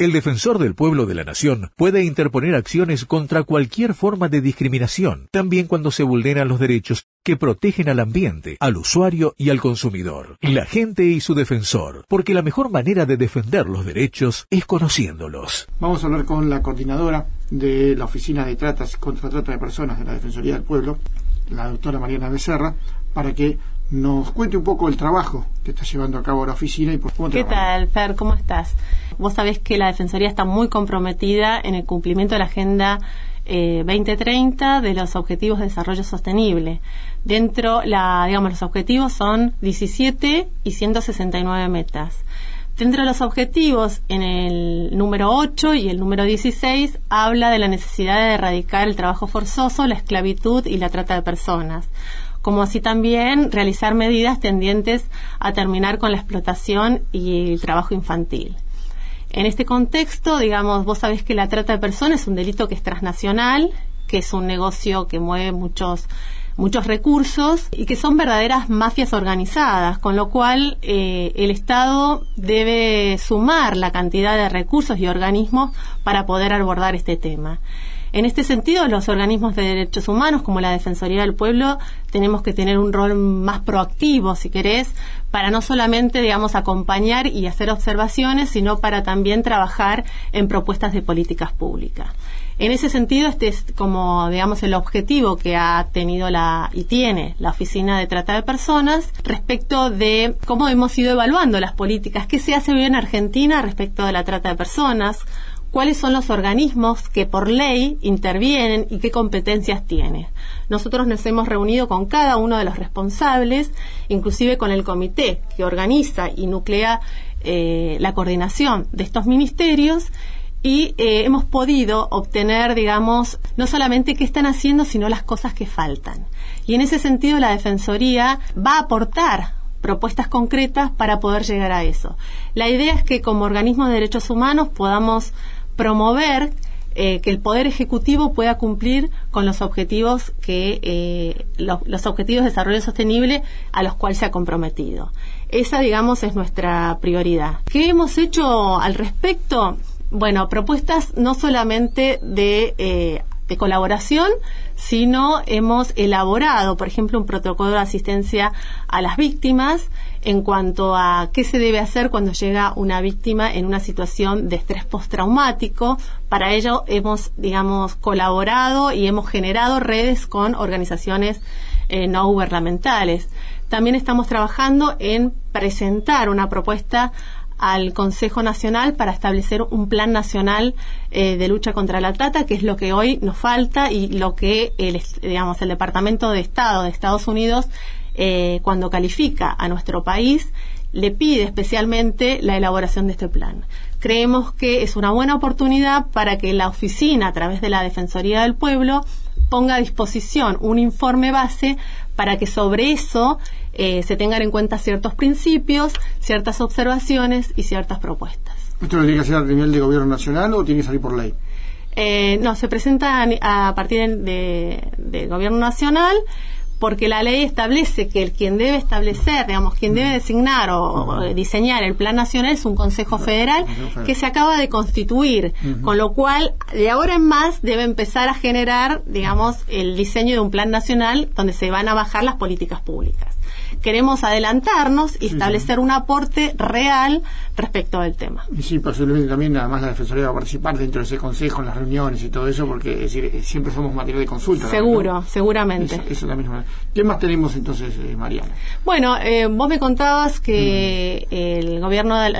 El defensor del pueblo de la nación puede interponer acciones contra cualquier forma de discriminación, también cuando se vulneran los derechos que protegen al ambiente, al usuario y al consumidor. La gente y su defensor, porque la mejor manera de defender los derechos es conociéndolos. Vamos a hablar con la coordinadora de la Oficina de contra Trata de Personas de la Defensoría del Pueblo, la doctora Mariana Becerra, para que nos cuente un poco el trabajo que está llevando a cabo la oficina y por cómo ¿Qué tal, Fer? ¿Cómo estás? Vos sabés que la Defensoría está muy comprometida en el cumplimiento de la Agenda 2030 de los Objetivos de Desarrollo Sostenible. Los objetivos son 17 y 169 metas. Dentro de los objetivos, en el número 8 y el número 16, habla de la necesidad de erradicar el trabajo forzoso, la esclavitud y la trata de personas, como así también realizar medidas tendientes a terminar con la explotación y el trabajo infantil. En este contexto, vos sabés que la trata de personas es un delito que es transnacional, que es un negocio que mueve muchos recursos y que son verdaderas mafias organizadas, con lo cual el Estado debe sumar la cantidad de recursos y organismos para poder abordar este tema. En este sentido, los organismos de derechos humanos, como la Defensoría del Pueblo, tenemos que tener un rol más proactivo, si querés, para no solamente, acompañar y hacer observaciones, sino para también trabajar en propuestas de políticas públicas. En ese sentido, este es como, el objetivo que ha tenido y tiene la Oficina de Trata de Personas respecto de cómo hemos ido evaluando las políticas, qué se hace hoy en Argentina respecto de la trata de personas, cuáles son los organismos que por ley intervienen y qué competencias tiene. Nosotros nos hemos reunido con cada uno de los responsables, inclusive con el comité que organiza y nuclea la coordinación de estos ministerios, y hemos podido obtener, no solamente qué están haciendo, sino las cosas que faltan. Y en ese sentido la Defensoría va a aportar propuestas concretas para poder llegar a eso. La idea es que como organismo de derechos humanos podamos promover que el Poder Ejecutivo pueda cumplir con los objetivos los objetivos de desarrollo sostenible a los cuales se ha comprometido. Esa, es nuestra prioridad. ¿Qué hemos hecho al respecto? Bueno, propuestas no solamente de colaboración, sino hemos elaborado, por ejemplo, un protocolo de asistencia a las víctimas en cuanto a qué se debe hacer cuando llega una víctima en una situación de estrés postraumático. Para ello hemos, colaborado y hemos generado redes con organizaciones no gubernamentales. También estamos trabajando en presentar una propuesta al Consejo Nacional para establecer un plan nacional de lucha contra la trata, que es lo que hoy nos falta y lo que el Departamento de Estado de Estados Unidos, cuando califica a nuestro país, le pide especialmente la elaboración de este plan. Creemos que es una buena oportunidad para que la oficina, a través de la Defensoría del Pueblo, ponga a disposición un informe base para que sobre eso se tengan en cuenta ciertos principios, ciertas observaciones y ciertas propuestas. ¿Esto lo tiene que hacer a nivel de gobierno nacional o tiene que salir por ley? No, se presenta a partir del gobierno nacional, porque la ley establece que quien debe establecer, quien debe designar o diseñar el plan nacional es un Consejo Federal que se acaba de constituir, con lo cual de ahora en más debe empezar a generar, el diseño de un plan nacional donde se van a bajar las políticas públicas. Queremos adelantarnos y establecer un aporte real respecto del tema. Y sí, posiblemente también, además, la Defensoría va a participar dentro de ese consejo, en las reuniones y todo eso, porque siempre somos material de consulta. Seguro, ¿no? Seguramente. Eso también. ¿Qué más tenemos entonces, Mariana? Bueno, vos me contabas que el gobierno de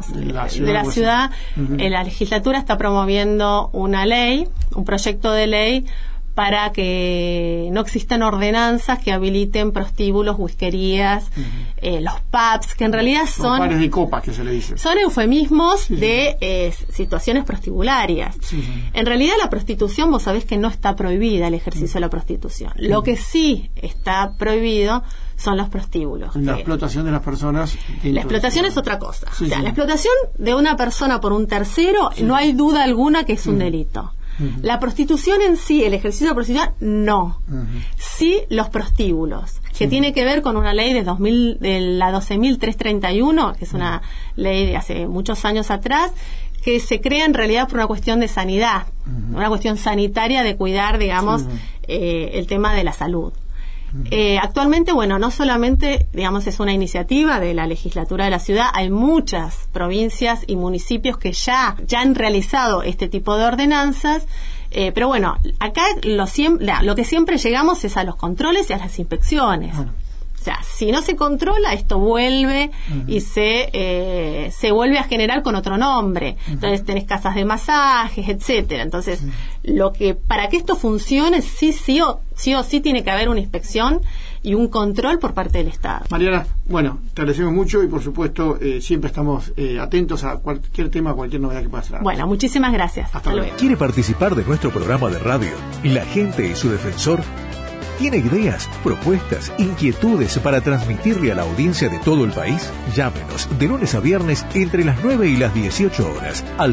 la ciudad, la legislatura está promoviendo una ley, un proyecto de ley para que no existan ordenanzas que habiliten prostíbulos, whiskerías, los pubs, que en realidad son bares de copas, que se le dice. Son eufemismos de situaciones prostibularias. En realidad la prostitución, vos sabés que no está prohibida el ejercicio de la prostitución. Lo que sí está prohibido son los prostíbulos. La explotación de las personas. La explotación es otra cosa. La explotación de una persona por un tercero, no hay duda alguna que es un delito. La prostitución en sí, el ejercicio de la prostitución, no. Sí los prostíbulos, que tiene que ver con una ley de la 12.331, que es una ley de hace muchos años atrás, que se crea en realidad por una cuestión de sanidad, una cuestión sanitaria de cuidar, digamos, el tema de la salud. Actualmente, bueno, no solamente, digamos, es una iniciativa de la legislatura de la ciudad, hay muchas provincias y municipios que ya han realizado este tipo de ordenanzas, pero bueno, acá lo que siempre llegamos es a los controles y a las inspecciones. O sea, si no se controla, esto vuelve y se vuelve a generar con otro nombre. Entonces tenés casas de masajes, etcétera. Entonces, para que esto funcione, sí o sí tiene que haber una inspección y un control por parte del Estado. Mariana, bueno, te agradecemos mucho y por supuesto siempre estamos atentos a cualquier tema, cualquier novedad que pueda ser. Bueno, muchísimas gracias. Hasta luego. ¿Quiere participar de nuestro programa de radio, La Gente y su Defensor? ¿Tiene ideas, propuestas, inquietudes para transmitirle a la audiencia de todo el país? Llámenos de lunes a viernes entre las 9 y las 18 horas al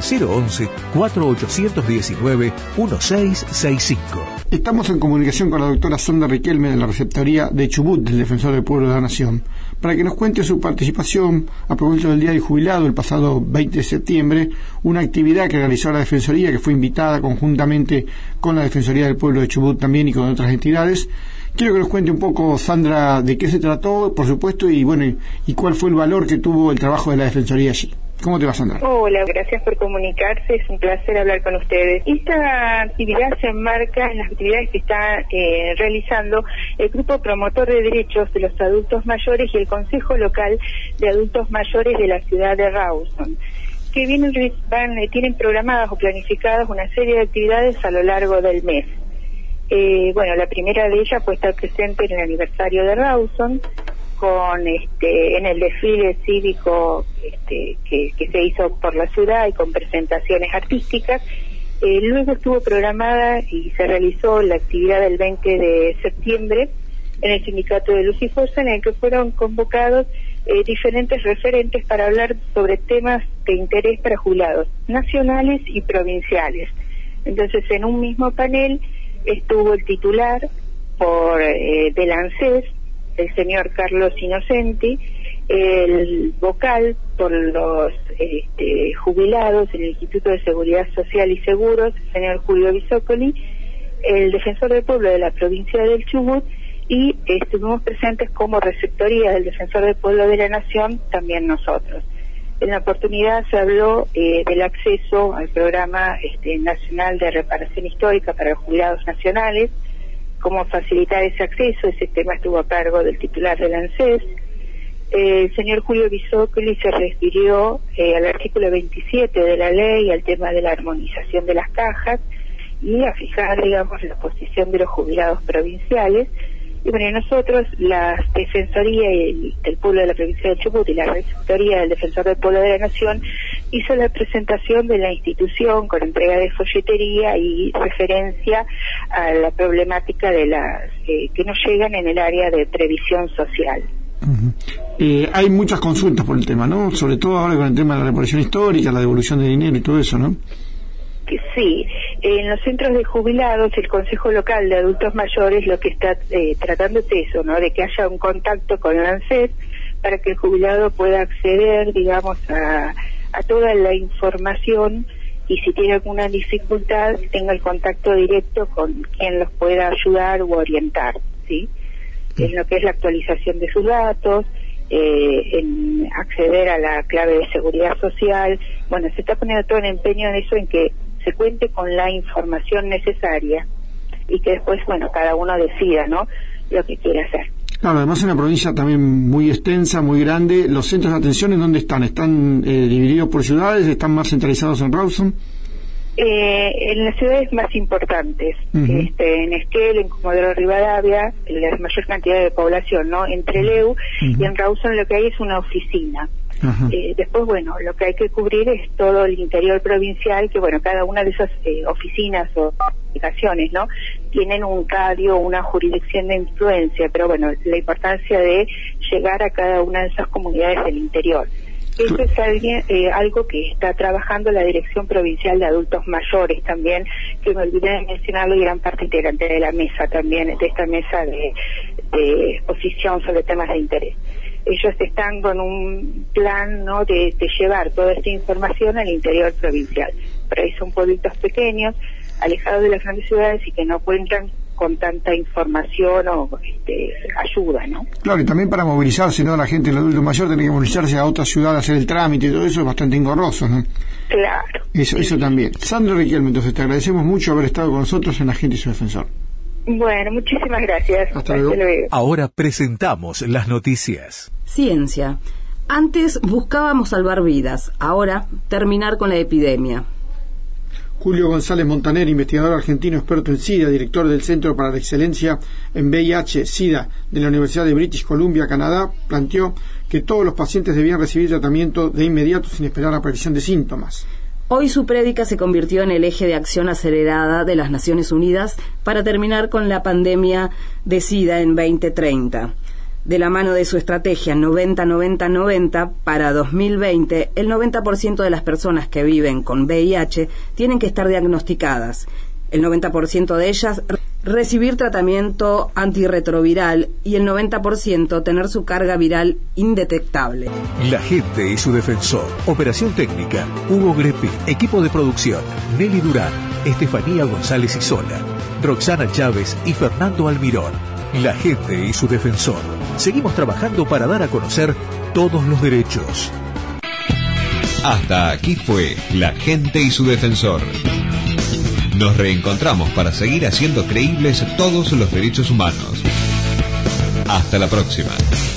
011-4819-1665. Estamos en comunicación con la doctora Sandra Riquelme de la Receptoría de Chubut del Defensor del Pueblo de la Nación para que nos cuente su participación a propósito del Día del Jubilado el pasado 20 de septiembre, una actividad que realizó la Defensoría, que fue invitada conjuntamente con la Defensoría del Pueblo de Chubut también y con otras entidades. Quiero que nos cuente un poco, Sandra, de qué se trató, por supuesto, y bueno, y cuál fue el valor que tuvo el trabajo de la Defensoría allí. ¿Cómo te va, Sandra? Hola, gracias por comunicarse, es un placer hablar con ustedes. Esta actividad se enmarca en las actividades que está realizando el Grupo Promotor de Derechos de los Adultos Mayores y el Consejo Local de Adultos Mayores de la ciudad de Rawson, que tienen programadas o planificadas una serie de actividades a lo largo del mes. Bueno, la primera de ellas fue estar presente en el aniversario de Rawson, en el desfile cívico que se hizo por la ciudad y con presentaciones artísticas. Luego estuvo programada y se realizó la actividad del 20 de septiembre en el Sindicato de Luz y Fuerza, en el que fueron convocados diferentes referentes para hablar sobre temas de interés para jubilados nacionales y provinciales. Entonces, en un mismo panel estuvo el titular del ANSES, el señor Carlos Innocenti, el vocal por los jubilados en el Instituto de Seguridad Social y Seguros, el señor Julio Bisócoli, el defensor del pueblo de la provincia del Chubut, y estuvimos presentes como receptoría del defensor del pueblo de la Nación, también nosotros. En la oportunidad se habló del acceso al programa nacional de reparación histórica para los jubilados nacionales, cómo facilitar ese acceso. Ese tema estuvo a cargo del titular del ANSES. El señor Julio Bisócoli se refirió al artículo 27 de la ley, al tema de la armonización de las cajas y a fijar, digamos, la posición de los jubilados provinciales. Y bueno, nosotros, la Defensoría del Pueblo de la Provincia del Chubut y la Receptoría del Defensor del Pueblo de la Nación hizo la presentación de la institución con entrega de folletería y referencia a la problemática de las que nos llegan en el área de previsión social. Hay muchas consultas por el tema, ¿no? Sobre todo ahora con el tema de la reparación histórica, la devolución de dinero y todo eso, ¿no? Sí, en los centros de jubilados, el Consejo Local de Adultos Mayores lo que está tratando es eso, ¿no? De que haya un contacto con el ANSES para que el jubilado pueda acceder, digamos, a toda la información, y si tiene alguna dificultad tenga el contacto directo con quien los pueda ayudar u orientar, ¿sí? En lo que es la actualización de sus datos, en acceder a la clave de seguridad social. Bueno, se está poniendo todo el empeño en eso, en que se cuente con la información necesaria y que después, bueno, cada uno decida, ¿no?, lo que quiere hacer. Claro, además es una provincia también muy extensa, muy grande. ¿Los centros de atención en dónde están? ¿Están divididos por ciudades? ¿Están más centralizados en Rawson? En las ciudades más importantes, en Esquel, en Comodoro Rivadavia, la mayor cantidad de población, ¿no? En Trelew y en Rawson lo que hay es una oficina. Después, bueno, lo que hay que cubrir es todo el interior provincial, que bueno, cada una de esas oficinas o aplicaciones, ¿no?, tienen un radio, una jurisdicción de influencia, pero bueno, la importancia de llegar a cada una de esas comunidades del interior. Eso es algo que está trabajando la Dirección Provincial de Adultos Mayores también, que me olvidé de mencionarlo, y gran parte integrante de la mesa también, de esta mesa de exposición sobre temas de interés. ellos están con un plan, ¿no?, de llevar toda esta información al interior provincial. Pero ahí son pueblitos pequeños, alejados de las grandes ciudades y que no cuentan con tanta información o ayuda, ¿no? Claro, y también para movilizarse, ¿no? La gente, el adulto mayor, tiene que movilizarse a otra ciudad a hacer el trámite y todo eso es bastante engorroso, ¿no? Claro. Eso también. Sandra Riquelme, entonces te agradecemos mucho haber estado con nosotros en La Gente y su Defensor. Bueno, muchísimas gracias. Hasta luego. Ahora presentamos las noticias. Ciencia. Antes buscábamos salvar vidas, ahora terminar con la epidemia. Julio González Montaner, investigador argentino experto en SIDA, director del Centro para la Excelencia en VIH-SIDA de la Universidad de British Columbia, Canadá, planteó que todos los pacientes debían recibir tratamiento de inmediato sin esperar la aparición de síntomas. Hoy su prédica se convirtió en el eje de acción acelerada de las Naciones Unidas para terminar con la pandemia de SIDA en 2030. De la mano de su estrategia 90-90-90 para 2020, el 90% de las personas que viven con VIH tienen que estar diagnosticadas. El 90% de ellas recibir tratamiento antirretroviral y el 90% tener su carga viral indetectable. La Gente y su Defensor. Operación técnica, Hugo Grepi. Equipo de producción, Nelly Durán, Estefanía González Isola, Roxana Chávez y Fernando Almirón. La Gente y su Defensor. Seguimos trabajando para dar a conocer todos los derechos. Hasta aquí fue La Gente y su Defensor. Nos reencontramos para seguir haciendo creíbles todos los derechos humanos. Hasta la próxima.